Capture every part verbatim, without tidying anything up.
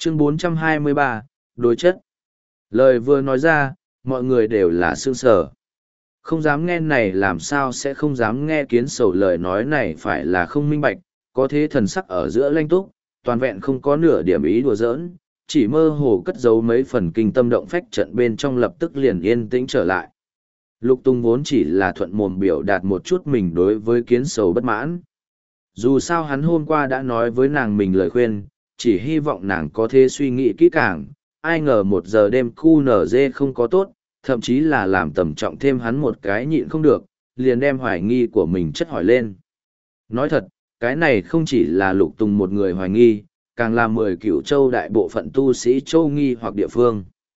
Chương bốn trăm hai mươi ba, đối chất. Lời vừa nói ra, mọi người đều là sương sở. Không dám nghe này làm sao sẽ không dám nghe Kiến Sầu lời nói này phải là không minh bạch, có thế thần sắc ở giữa lanh túc, toàn vẹn không có nửa điểm ý đùa giỡn, chỉ mơ hồ cất giấu mấy phần kinh tâm động phách trận bên trong lập tức liền yên tĩnh trở lại. Lục Tung vốn chỉ là thuận mồm biểu đạt một chút mình đối với Kiến Sầu bất mãn. Dù sao hắn hôm qua đã nói với nàng mình lời khuyên, chỉ hy vọng nàng có thể suy nghĩ kỹ càng, ai ngờ một giờ đêm khu nở dê không có tốt, thậm chí là làm tầm trọng thêm hắn một cái nhịn không được, liền đem hoài nghi của mình chất hỏi lên. Nói thật, cái này không chỉ là Lục Tùng một người hoài nghi, càng là mười cửu châu đại bộ phận tu sĩ châu nghi hoặc địa phương.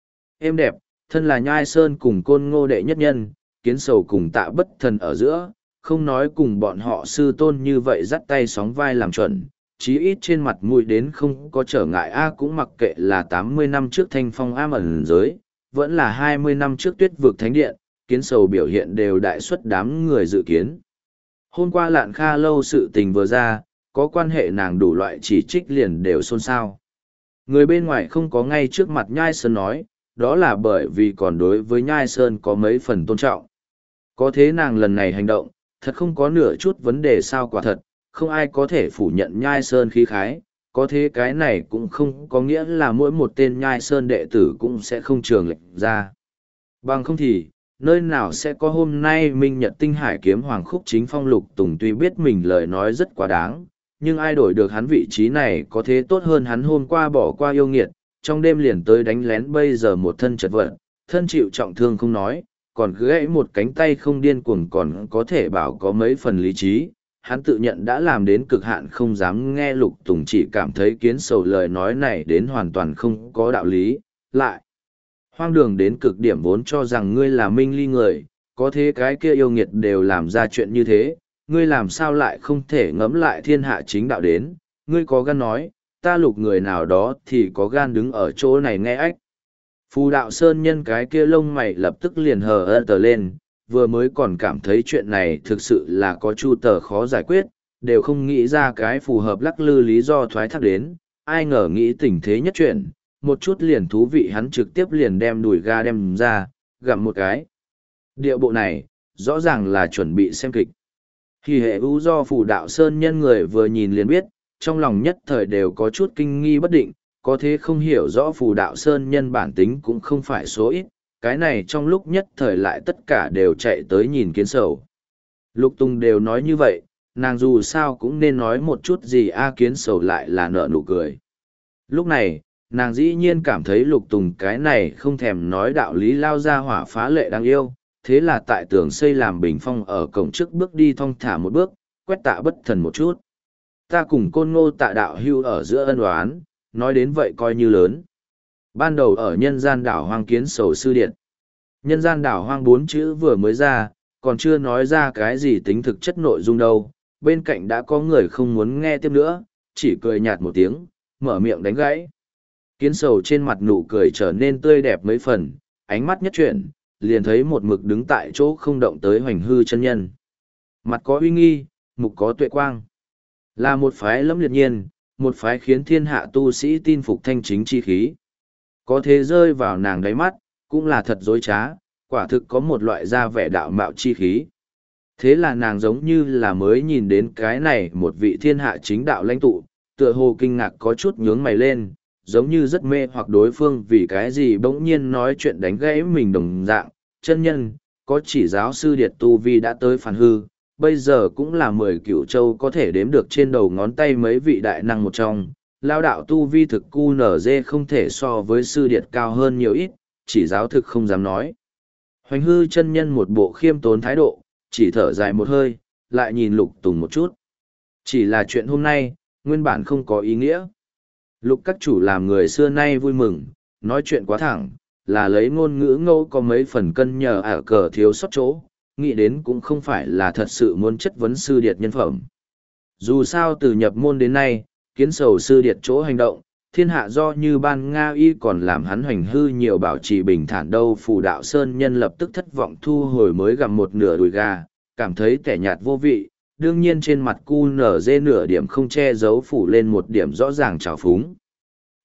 Êm đẹp, thân là Nhai Sơn cùng Côn Ngô đệ nhất nhân, Kiến Sầu cùng Tạ Bất Thần ở giữa, không nói cùng bọn họ sư tôn như vậy dắt tay sóng vai làm chuẩn, chí ít trên mặt mũi đến không có trở ngại a cũng mặc kệ là tám mươi năm trước thanh phong am ẩn giới, vẫn là hai mươi năm trước tuyết vực thánh điện, Kiến Sầu biểu hiện đều đại suất đám người dự kiến. Hôm qua Lạn Kha lâu sự tình vừa ra, có quan hệ nàng đủ loại chỉ trích liền đều xôn xao. Người bên ngoài không có ngay trước mặt Nhai Sơn nói, đó là bởi vì còn đối với Nhai Sơn có mấy phần tôn trọng. Có thế nàng lần này hành động, thật không có nửa chút vấn đề sao quả thật, không ai có thể phủ nhận Nhai Sơn khí khái, có thế cái này cũng không có nghĩa là mỗi một tên Nhai Sơn đệ tử cũng sẽ không trường lệch ra. Bằng không thì, nơi nào sẽ có hôm nay Minh Nhật Tinh Hải kiếm Hoàng Khúc Chính Phong Lục Tùng tuy biết mình lời nói rất quá đáng, nhưng ai đổi được hắn vị trí này có thế tốt hơn hắn hôm qua bỏ qua yêu nghiệt, trong đêm liền tới đánh lén bây giờ một thân chật vật, thân chịu trọng thương không nói, còn gãy một cánh tay không điên cuồng còn có thể bảo có mấy phần lý trí. Hắn tự nhận đã làm đến cực hạn không dám nghe Lục Tùng chỉ cảm thấy Kiến Sầu lời nói này đến hoàn toàn không có đạo lý, lại. Hoang đường đến cực điểm vốn cho rằng ngươi là minh ly người, có thế cái kia yêu nghiệt đều làm ra chuyện như thế, ngươi làm sao lại không thể ngẫm lại thiên hạ chính đạo đến, ngươi có gan nói, ta Lục người nào đó thì có gan đứng ở chỗ này nghe ách. Phù đạo sơn nhân cái kia lông mày lập tức liền hờ ơ tờ lên, vừa mới còn cảm thấy chuyện này thực sự là có chu tờ khó giải quyết, đều không nghĩ ra cái phù hợp lắc lư lý do thoái thác đến, ai ngờ nghĩ tình thế nhất chuyện, một chút liền thú vị hắn trực tiếp liền đem đùi ga đem ra, gặm một cái. Điệu bộ này, rõ ràng là chuẩn bị xem kịch. Khi hệ ưu do phù đạo sơn nhân người vừa nhìn liền biết, trong lòng nhất thời đều có chút kinh nghi bất định, có thế không hiểu rõ phù đạo sơn nhân bản tính cũng không phải số ít, cái này trong lúc nhất thời lại tất cả đều chạy tới nhìn Kiến Sầu. Lục Tùng đều nói như vậy, nàng dù sao cũng nên nói một chút gì a Kiến Sầu lại là nở nụ cười. Lúc này, nàng dĩ nhiên cảm thấy Lục Tùng cái này không thèm nói đạo lý lao ra hỏa phá lệ đáng yêu, thế là tại tường xây làm bình phong ở cổng trước bước đi thong thả một bước, quét Tạ Bất Thần một chút. Ta cùng Côn Ngô Tạ đạo hưu ở giữa ân oán, nói đến vậy coi như lớn. Ban đầu ở nhân gian đảo hoang Kiến Sầu sư điện. Nhân gian đảo hoang bốn chữ vừa mới ra, còn chưa nói ra cái gì tính thực chất nội dung đâu. Bên cạnh đã có người không muốn nghe tiếp nữa, chỉ cười nhạt một tiếng, mở miệng đánh gãy. Kiến Sầu trên mặt nụ cười trở nên tươi đẹp mấy phần, ánh mắt nhất chuyển, liền thấy một mực đứng tại chỗ không động tới Hoành Hư chân nhân. Mặt có uy nghi, mục có tuệ quang. Là một phái lẫm liệt nhiên, một phái khiến thiên hạ tu sĩ tin phục thanh chính chi khí. Có thế rơi vào nàng đáy mắt, cũng là thật dối trá, quả thực có một loại da vẻ đạo mạo chi khí. Thế là nàng giống như là mới nhìn đến cái này một vị thiên hạ chính đạo lãnh tụ, tựa hồ kinh ngạc có chút nhướng mày lên, giống như rất mê hoặc đối phương vì cái gì bỗng nhiên nói chuyện đánh gãy mình đồng dạng, chân nhân, có chỉ giáo sư điệt tu vi đã tới phản hư, bây giờ cũng là mười cửu châu có thể đếm được trên đầu ngón tay mấy vị đại năng một trong, lao đạo tu vi thực cu nở dê không thể so với sư điệt cao hơn nhiều ít, chỉ giáo thực không dám nói. Hoành Hư chân nhân một bộ khiêm tốn thái độ, chỉ thở dài một hơi, lại nhìn Lục Tùng một chút. Chỉ là chuyện hôm nay, nguyên bản không có ý nghĩa. Lục các chủ làm người xưa nay vui mừng, nói chuyện quá thẳng, là lấy ngôn ngữ ngẫu có mấy phần cân nhờ ở cờ thiếu sót chỗ, nghĩ đến cũng không phải là thật sự muốn chất vấn sư điệt nhân phẩm. Dù sao từ nhập môn đến nay, Kiến Sầu sư điệt chỗ hành động, thiên hạ do như ban Nga y còn làm hắn Hoành Hư nhiều bảo trì bình thản đâu. Phù đạo sơn nhân lập tức thất vọng thu hồi mới gặm một nửa đùi gà, cảm thấy tẻ nhạt vô vị, đương nhiên trên mặt cu nở dê nửa điểm không che giấu phủ lên một điểm rõ ràng trào phúng.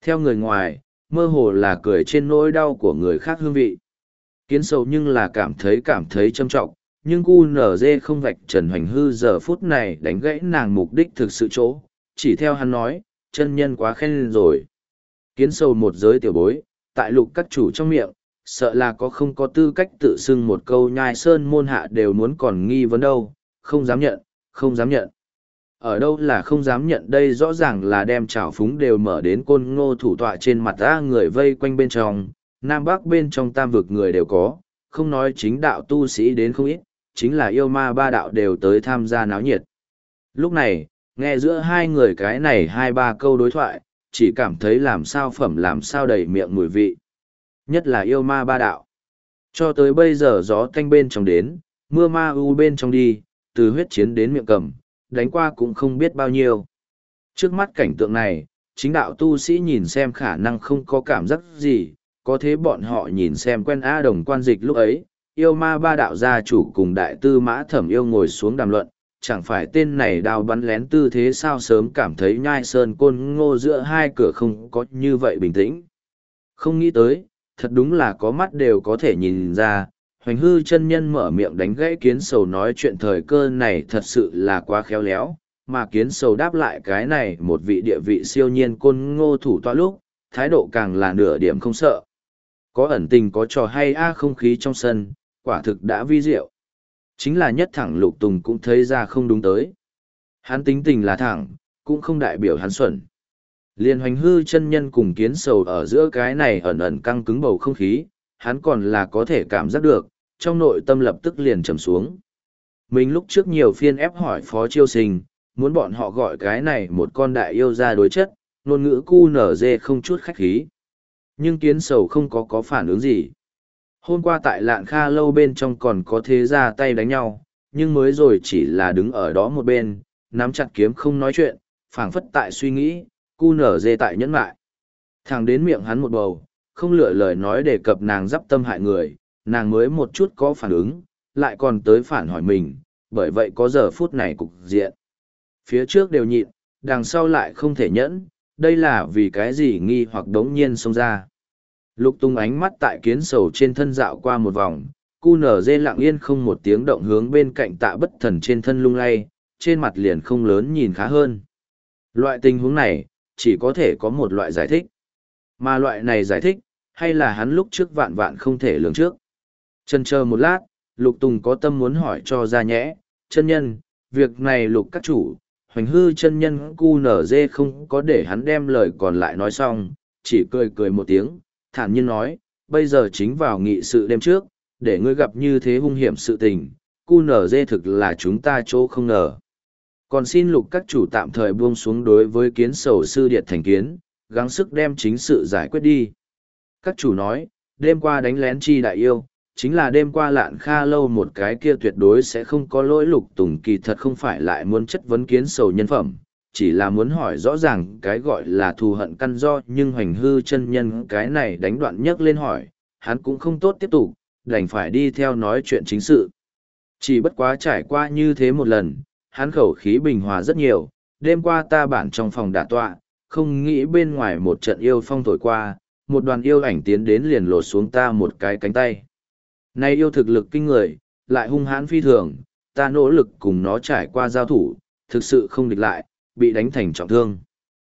Theo người ngoài, mơ hồ là cười trên nỗi đau của người khác hương vị. Kiến sầu nhưng là cảm thấy cảm thấy trâm trọng, nhưng cu nở dê không vạch trần hoành hư giờ phút này đánh gãy nàng mục đích thực sự chỗ, chỉ theo hắn nói, chân nhân quá khen rồi. Kiến sầu một giới tiểu bối, tại lục các chủ trong miệng, sợ là có không có tư cách tự xưng một câu nhai sơn môn hạ đều muốn còn nghi vấn đâu, không dám nhận, không dám nhận. Ở đâu là không dám nhận đây rõ ràng là đem trào phúng đều mở đến côn ngô thủ tọa trên mặt ra người vây quanh bên trong, nam bắc bên trong tam vực người đều có, không nói chính đạo tu sĩ đến không ít, chính là yêu ma ba đạo đều tới tham gia náo nhiệt. Lúc này, nghe giữa hai người cái này hai ba câu đối thoại, chỉ cảm thấy làm sao phẩm làm sao đầy miệng mùi vị. Nhất là yêu ma ba đạo. Cho tới bây giờ gió tanh bên trong đến, mưa ma u bên trong đi, từ huyết chiến đến miệng cầm, đánh qua cũng không biết bao nhiêu. Trước mắt cảnh tượng này, chính đạo tu sĩ nhìn xem khả năng không có cảm giác gì, có thế bọn họ nhìn xem quen A Đồng quan dịch lúc ấy, yêu ma ba đạo gia chủ cùng đại tư mã thẩm yêu ngồi xuống đàm luận, chẳng phải tên này đào bắn lén tư thế sao sớm cảm thấy nhai sơn côn ngô giữa hai cửa không có như vậy bình tĩnh. Không nghĩ tới, thật đúng là có mắt đều có thể nhìn ra, hoành hư chân nhân mở miệng đánh gãy kiến sầu nói chuyện thời cơ này thật sự là quá khéo léo, mà kiến sầu đáp lại cái này một vị địa vị siêu nhiên côn ngô thủ tọa lúc, thái độ càng là nửa điểm không sợ. Có ẩn tình có trò hay a không khí trong sân, quả thực đã vi diệu. Chính là nhất thẳng Lục Tùng cũng thấy ra không đúng tới. Hắn tính tình là thẳng, cũng không đại biểu hắn xuẩn. Liên hoành hư chân nhân cùng kiến sầu ở giữa cái này ẩn ẩn căng cứng bầu không khí, hắn còn là có thể cảm giác được, trong nội tâm lập tức liền trầm xuống. Mình lúc trước nhiều phiên ép hỏi Phó Chiêu Sinh, muốn bọn họ gọi cái này một con đại yêu ra đối chất, ngôn ngữ cu nở dê không chút khách khí. Nhưng kiến sầu không có có phản ứng gì. Hôm qua tại Lạn Kha lâu bên trong còn có thế ra tay đánh nhau, nhưng mới rồi chỉ là đứng ở đó một bên, nắm chặt kiếm không nói chuyện, phảng phất tại suy nghĩ, cu nở dê tại nhẫn mại. Thẳng đến miệng hắn một bầu, không lựa lời nói đề cập nàng giáp tâm hại người, nàng mới một chút có phản ứng, lại còn tới phản hỏi mình, bởi vậy có giờ phút này cục diện. Phía trước đều nhịn, đằng sau lại không thể nhẫn, đây là vì cái gì nghi hoặc đống nhiên xông ra. Lục Tung ánh mắt tại kiến sầu trên thân dạo qua một vòng, cu nở dê lặng yên không một tiếng động hướng bên cạnh tạ bất thần trên thân lung lay, trên mặt liền không lớn nhìn khá hơn. Loại tình huống này, chỉ có thể có một loại giải thích. Mà loại này giải thích, hay là hắn lúc trước vạn vạn không thể lường trước. Chần chờ một lát, Lục Tùng có tâm muốn hỏi cho ra nhẽ, chân nhân, việc này Lục các chủ, hoành hư chân nhân cu nở dê không có để hắn đem lời còn lại nói xong, chỉ cười cười một tiếng, thản nhiên nói, bây giờ chính vào nghị sự đêm trước, để ngươi gặp như thế hung hiểm sự tình, cu nở dê thực là chúng ta chỗ không ngờ. Còn xin Lục các chủ tạm thời buông xuống đối với kiến sầu sư điệt thành kiến, gắng sức đem chính sự giải quyết đi. Các chủ nói, đêm qua đánh lén chi đại yêu, chính là đêm qua Lạn Kha lâu một cái kia tuyệt đối sẽ không có lỗi. Lục Tùng kỳ thật không phải lại muốn chất vấn kiến sầu nhân phẩm, chỉ là muốn hỏi rõ ràng cái gọi là thù hận căn do, nhưng hoành hư chân nhân cái này đánh đoạn nhấc lên hỏi, hắn cũng không tốt tiếp tục, đành phải đi theo nói chuyện chính sự. Chỉ bất quá trải qua như thế một lần, hắn khẩu khí bình hòa rất nhiều, đêm qua ta bản trong phòng đả tọa, không nghĩ bên ngoài một trận yêu phong thổi qua, một đoàn yêu ảnh tiến đến liền lột xuống ta một cái cánh tay. Nay yêu thực lực kinh người, lại hung hãn phi thường, ta nỗ lực cùng nó trải qua giao thủ, thực sự không địch lại, bị đánh thành trọng thương.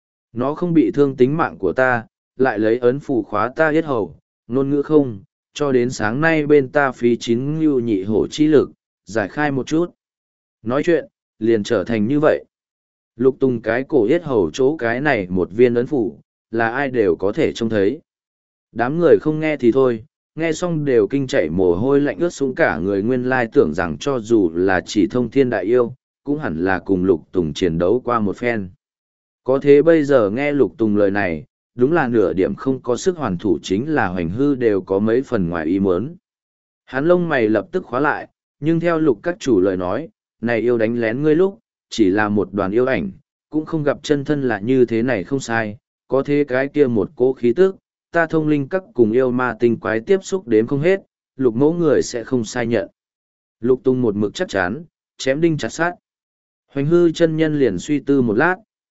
Nó không bị thương tính mạng của ta, lại lấy ấn phù khóa ta yết hầu, ngôn ngữ không, cho đến sáng nay bên ta phí chín ngưu nhị hổ chi lực, giải khai một chút. Nói chuyện, liền trở thành như vậy. Lục Tùng cái cổ yết hầu chỗ cái này một viên ấn phủ, là ai đều có thể trông thấy. Đám người không nghe thì thôi, nghe xong đều kinh chảy mồ hôi lạnh ướt xuống cả người, nguyên lai tưởng rằng cho dù là chỉ thông thiên đại yêu, cũng hẳn là cùng Lục Tùng chiến đấu qua một phen. Có thế bây giờ nghe Lục Tùng lời này, đúng là nửa điểm không có sức hoàn thủ, chính là hoành hư đều có mấy phần ngoài ý muốn. Hắn lông mày lập tức khóa lại, nhưng theo Lục các chủ lời nói, này yêu đánh lén ngươi lúc, chỉ là một đoàn yêu ảnh, cũng không gặp chân thân là như thế này không sai, có thế cái kia một cỗ khí tức, ta thông linh các cùng yêu ma tinh quái tiếp xúc đếm không hết, Lục mẫu người sẽ không sai nhận. Lục Tung một mực chắc chắn, chém đinh chặt sát. Hoành hư chân nhân liền suy tư một lát,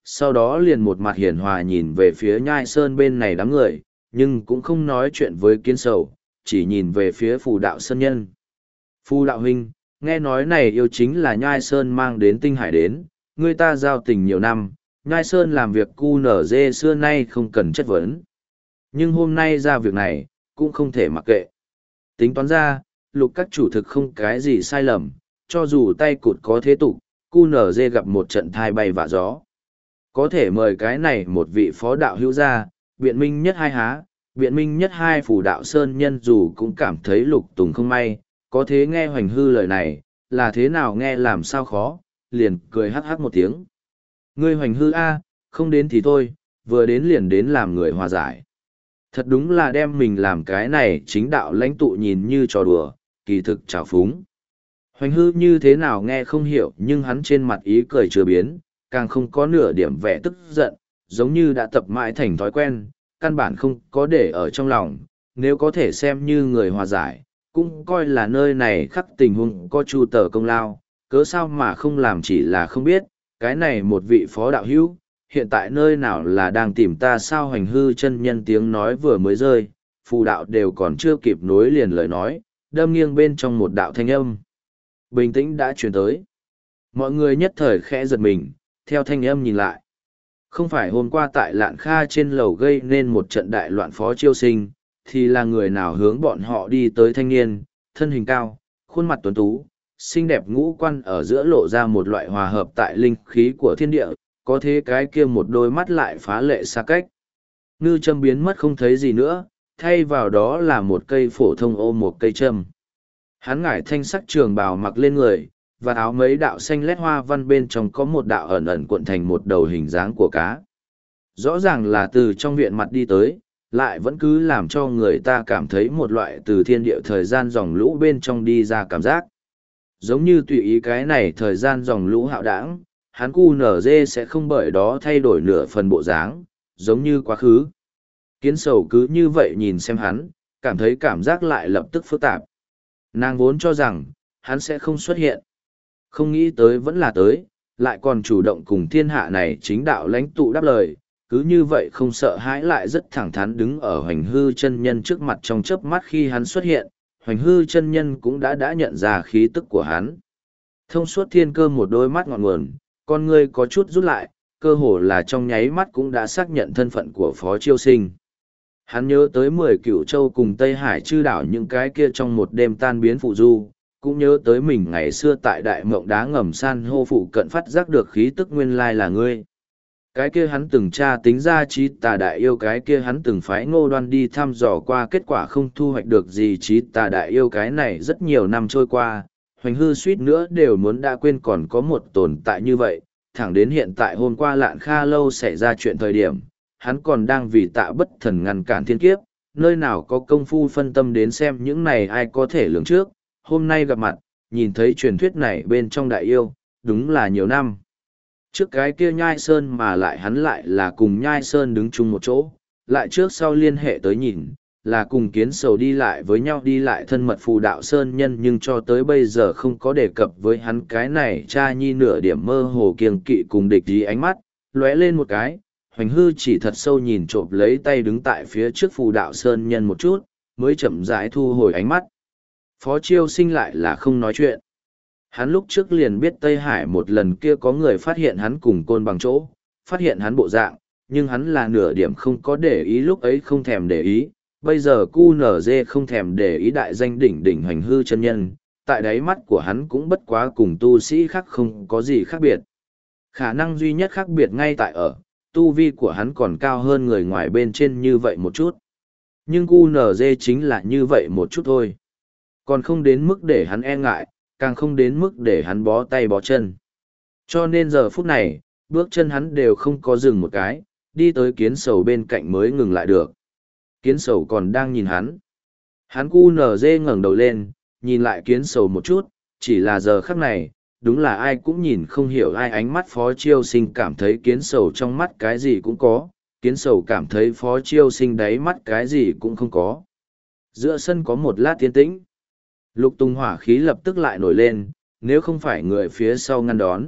sau đó liền một mặt hiền hòa nhìn về phía nhai sơn bên này đám người, nhưng cũng không nói chuyện với kiến sầu, chỉ nhìn về phía phù đạo sơn nhân. Phù đạo huynh, nghe nói này yêu chính là nhai sơn mang đến tinh hải đến, người ta giao tình nhiều năm, nhai sơn làm việc cu nở dê xưa nay không cần chất vấn. Nhưng hôm nay ra việc này, cũng không thể mặc kệ. Tính toán ra, lục các chủ thực không cái gì sai lầm, cho dù tay cụt có thế tục, cu nở dê gặp một trận thai bay vạ gió. Có thể mời cái này một vị phó đạo hữu ra, biện minh nhất hai há, biện minh nhất hai phủ đạo sơn nhân dù cũng cảm thấy lục tùng không may, có thế nghe hoành hư lời này, là thế nào nghe làm sao khó, liền cười hắc hắc một tiếng. Ngươi hoành hư a, không đến thì thôi, vừa đến liền đến làm người hòa giải. Thật đúng là đem mình làm cái này chính đạo lãnh tụ nhìn như trò đùa, kỳ thực trào phúng. Hoành hư như thế nào nghe không hiểu nhưng hắn trên mặt ý cười chưa biến, càng không có nửa điểm vẻ tức giận, giống như đã tập mãi thành thói quen, căn bản không có để ở trong lòng, nếu có thể xem như người hòa giải, cũng coi là nơi này khắc tình huống có chu tờ công lao, cớ sao mà không làm chỉ là không biết, cái này một vị phó đạo hữu, hiện tại nơi nào là đang tìm ta sao hoành hư chân nhân tiếng nói vừa mới rơi, phù đạo đều còn chưa kịp nối liền lời nói, đâm nghiêng bên trong một đạo thanh âm. Bình tĩnh đã truyền tới. Mọi người nhất thời khẽ giật mình, theo thanh âm nhìn lại. Không phải hôm qua tại Lạn Kha trên lầu gây nên một trận đại loạn phó chiêu sinh, thì là người nào hướng bọn họ đi tới thanh niên, thân hình cao, khuôn mặt tuấn tú, xinh đẹp ngũ quan ở giữa lộ ra một loại hòa hợp tại linh khí của thiên địa, có thế cái kia một đôi mắt lại phá lệ xa cách. Ngư châm biến mất không thấy gì nữa, thay vào đó là một cây phổ thông ô một cây châm. Hắn ngải thanh sắc trường bào mặc lên người, và áo mấy đạo xanh lét hoa văn bên trong có một đạo ẩn ẩn cuộn thành một đầu hình dáng của cá. Rõ ràng là từ trong viện mặt đi tới, lại vẫn cứ làm cho người ta cảm thấy một loại từ thiên địa thời gian dòng lũ bên trong đi ra cảm giác. Giống như tùy ý cái này thời gian dòng lũ hạo đảng, hắn cu nở dê sẽ không bởi đó thay đổi nửa phần bộ dáng, giống như quá khứ. Kiến sầu cứ như vậy nhìn xem hắn, cảm thấy cảm giác lại lập tức phức tạp. Nàng vốn cho rằng, hắn sẽ không xuất hiện. Không nghĩ tới vẫn là tới, lại còn chủ động cùng thiên hạ này chính đạo lãnh tụ đáp lời, cứ như vậy không sợ hãi lại rất thẳng thắn đứng ở hoành hư chân nhân trước mặt trong chớp mắt khi hắn xuất hiện, hoành hư chân nhân cũng đã đã nhận ra khí tức của hắn. Thông suốt thiên cơ một đôi mắt ngọn nguồn, con ngươi có chút rút lại, cơ hồ là trong nháy mắt cũng đã xác nhận thân phận của Phó Chiêu Sinh. Hắn nhớ tới mười cửu châu cùng Tây Hải chư đảo những cái kia trong một đêm tan biến phụ du, cũng nhớ tới mình ngày xưa tại đại mộng đá ngầm san hô phụ cận phát giác được khí tức nguyên lai là ngươi. Cái kia hắn từng tra tính ra trí tà đại yêu, cái kia hắn từng phái Ngô Đoan đi thăm dò qua, kết quả không thu hoạch được gì trí tà đại yêu. Cái này rất nhiều năm trôi qua, hoành hư suýt nữa đều muốn đã quên còn có một tồn tại như vậy, thẳng đến hiện tại hôm qua Lạn Kha lâu xảy ra chuyện thời điểm, hắn còn đang vì Tạ Bất Thần ngăn cản thiên kiếp, nơi nào có công phu phân tâm đến xem những này ai có thể lường trước. Hôm nay gặp mặt, nhìn thấy truyền thuyết này bên trong đại yêu, đúng là nhiều năm. Trước cái kia Nhai Sơn mà lại hắn lại là cùng Nhai Sơn đứng chung một chỗ, lại trước sau liên hệ tới nhìn, là cùng kiến sầu đi lại với nhau đi lại thân mật phù đạo Sơn nhân, nhưng cho tới bây giờ không có đề cập với hắn cái này cha nhi nửa điểm mơ hồ kiêng kỵ cùng địch ý ánh mắt, lóe lên một cái, hoành hư chỉ thật sâu nhìn trộm lấy tay đứng tại phía trước phù đạo Sơn nhân một chút, mới chậm rãi thu hồi ánh mắt. Phó Chiêu Sinh lại là không nói chuyện. Hắn lúc trước liền biết Tây Hải một lần kia có người phát hiện hắn cùng Côn Bằng chỗ, phát hiện hắn bộ dạng, nhưng hắn là nửa điểm không có để ý, lúc ấy không thèm để ý. Bây giờ cu nở dê không thèm để ý đại danh đỉnh đỉnh hoành hư chân nhân, tại đáy mắt của hắn cũng bất quá cùng tu sĩ khác không có gì khác biệt. Khả năng duy nhất khác biệt ngay tại ở, tu vi của hắn còn cao hơn người ngoài bên trên như vậy một chút. Nhưng cu nở dê chính là như vậy một chút thôi. Còn không đến mức để hắn e ngại, càng không đến mức để hắn bó tay bó chân. Cho nên giờ phút này, bước chân hắn đều không có dừng một cái, đi tới kiến sầu bên cạnh mới ngừng lại được. Kiến sầu còn đang nhìn hắn. Hắn cu nở dê ngẩng đầu lên, nhìn lại kiến sầu một chút, chỉ là giờ khắc này, đúng là ai cũng nhìn không hiểu ai. Ánh mắt Phó Chiêu Sinh cảm thấy kiến sầu trong mắt cái gì cũng có, kiến sầu cảm thấy Phó Chiêu Sinh đáy mắt cái gì cũng không có. Giữa sân có một lát yên tĩnh. Lục Tùng hỏa khí lập tức lại nổi lên, nếu không phải người phía sau ngăn đón,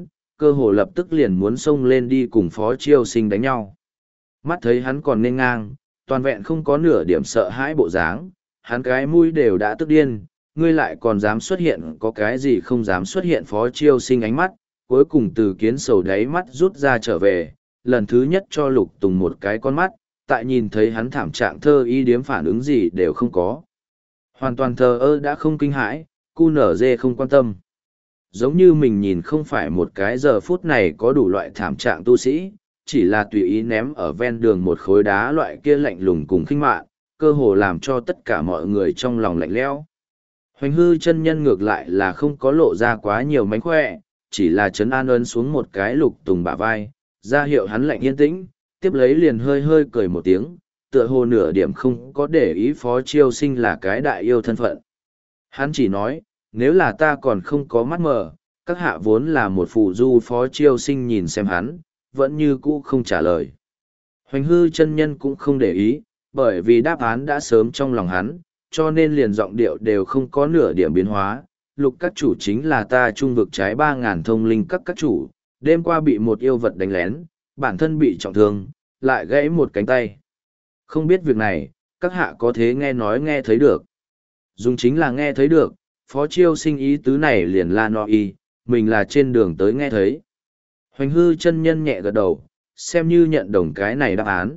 cơ hồ lập tức liền muốn xông lên đi cùng Phó Chiêu Sinh đánh nhau. Mắt thấy hắn còn nên ngang, toàn vẹn không có nửa điểm sợ hãi bộ dáng, hắn cái mũi đều đã tức điên, ngươi lại còn dám xuất hiện có cái gì không dám xuất hiện. Phó Chiêu Sinh ánh mắt, cuối cùng từ kiến sầu đáy mắt rút ra trở về, lần thứ nhất cho Lục Tùng một cái con mắt, tại nhìn thấy hắn thảm trạng thơ y điếm phản ứng gì đều không có. Hoàn toàn thờ ơ đã không kinh hãi, cu nở dê không quan tâm. Giống như mình nhìn không phải một cái giờ phút này có đủ loại thảm trạng tu sĩ, chỉ là tùy ý ném ở ven đường một khối đá loại kia lạnh lùng cùng khinh mạn, cơ hồ làm cho tất cả mọi người trong lòng lạnh lẽo. Hoành hư chân nhân ngược lại là không có lộ ra quá nhiều mánh khỏe, chỉ là chấn an ấn xuống một cái Lục Tùng bả vai, ra hiệu hắn lạnh yên tĩnh, tiếp lấy liền hơi hơi cười một tiếng, tựa hồ nửa điểm không có để ý Phó Chiêu Sinh là cái đại yêu thân phận. Hắn chỉ nói, nếu là ta còn không có mắt mờ, các hạ vốn là một phù du. Phó Chiêu Sinh nhìn xem hắn, vẫn như cũ không trả lời. Hoành hư chân nhân cũng không để ý, bởi vì đáp án đã sớm trong lòng hắn, cho nên liền giọng điệu đều không có nửa điểm biến hóa. Lục các chủ chính là ta trung vực trái ba ngàn thông linh các các chủ, đêm qua bị một yêu vật đánh lén, bản thân bị trọng thương, lại gãy một cánh tay. Không biết việc này, các hạ có thế nghe nói nghe thấy được. Dùng chính là nghe thấy được, Phó Chiêu Sinh ý tứ này liền la no y, mình là trên đường tới nghe thấy. Hoành hư chân nhân nhẹ gật đầu, xem như nhận đồng cái này đáp án.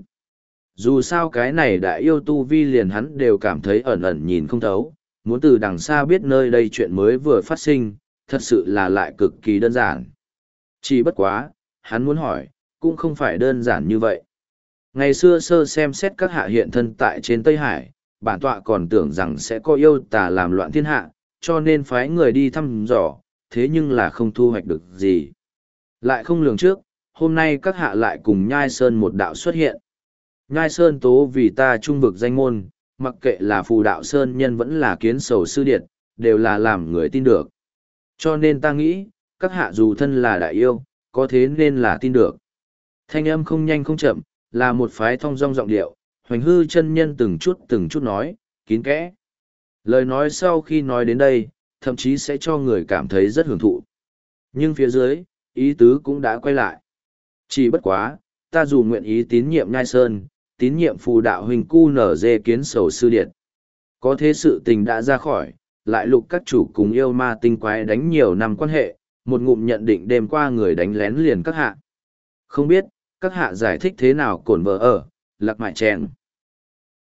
Dù sao cái này đã yêu tu vi liền hắn đều cảm thấy ẩn ẩn nhìn không thấu, muốn từ đằng xa biết nơi đây chuyện mới vừa phát sinh, thật sự là lại cực kỳ đơn giản. Chỉ bất quá, hắn muốn hỏi, cũng không phải đơn giản như vậy. Ngày xưa sơ xem xét các hạ hiện thân tại trên Tây Hải, bản tọa còn tưởng rằng sẽ có yêu tà làm loạn thiên hạ, cho nên phái người đi thăm dò, thế nhưng là không thu hoạch được gì. Lại không lường trước, hôm nay các hạ lại cùng Nhai Sơn một đạo xuất hiện. Nhai Sơn tố vì ta trung vực danh môn, mặc kệ là phù đạo Sơn nhân vẫn là kiến sầu sư điện, đều là làm người tin được. Cho nên ta nghĩ, các hạ dù thân là đại yêu, có thế nên là tin được. Thanh âm không nhanh không chậm, là một phái thong dong giọng điệu, Hoành hư chân nhân từng chút từng chút nói, kín kẽ. Lời nói sau khi nói đến đây, thậm chí sẽ cho người cảm thấy rất hưởng thụ. Nhưng phía dưới, ý tứ cũng đã quay lại. Chỉ bất quá, ta dù nguyện ý tín nhiệm Nhai Sơn, tín nhiệm phù đạo huynh cu nở dê kiến sầu sư điệt. Có thế sự tình đã ra khỏi, lại lục các chủ cùng yêu ma tinh quái đánh nhiều năm quan hệ, một ngụm nhận định đêm qua người đánh lén liền các hạ. Không biết, các hạ giải thích thế nào cổn vợ ở, lạc mại chèn.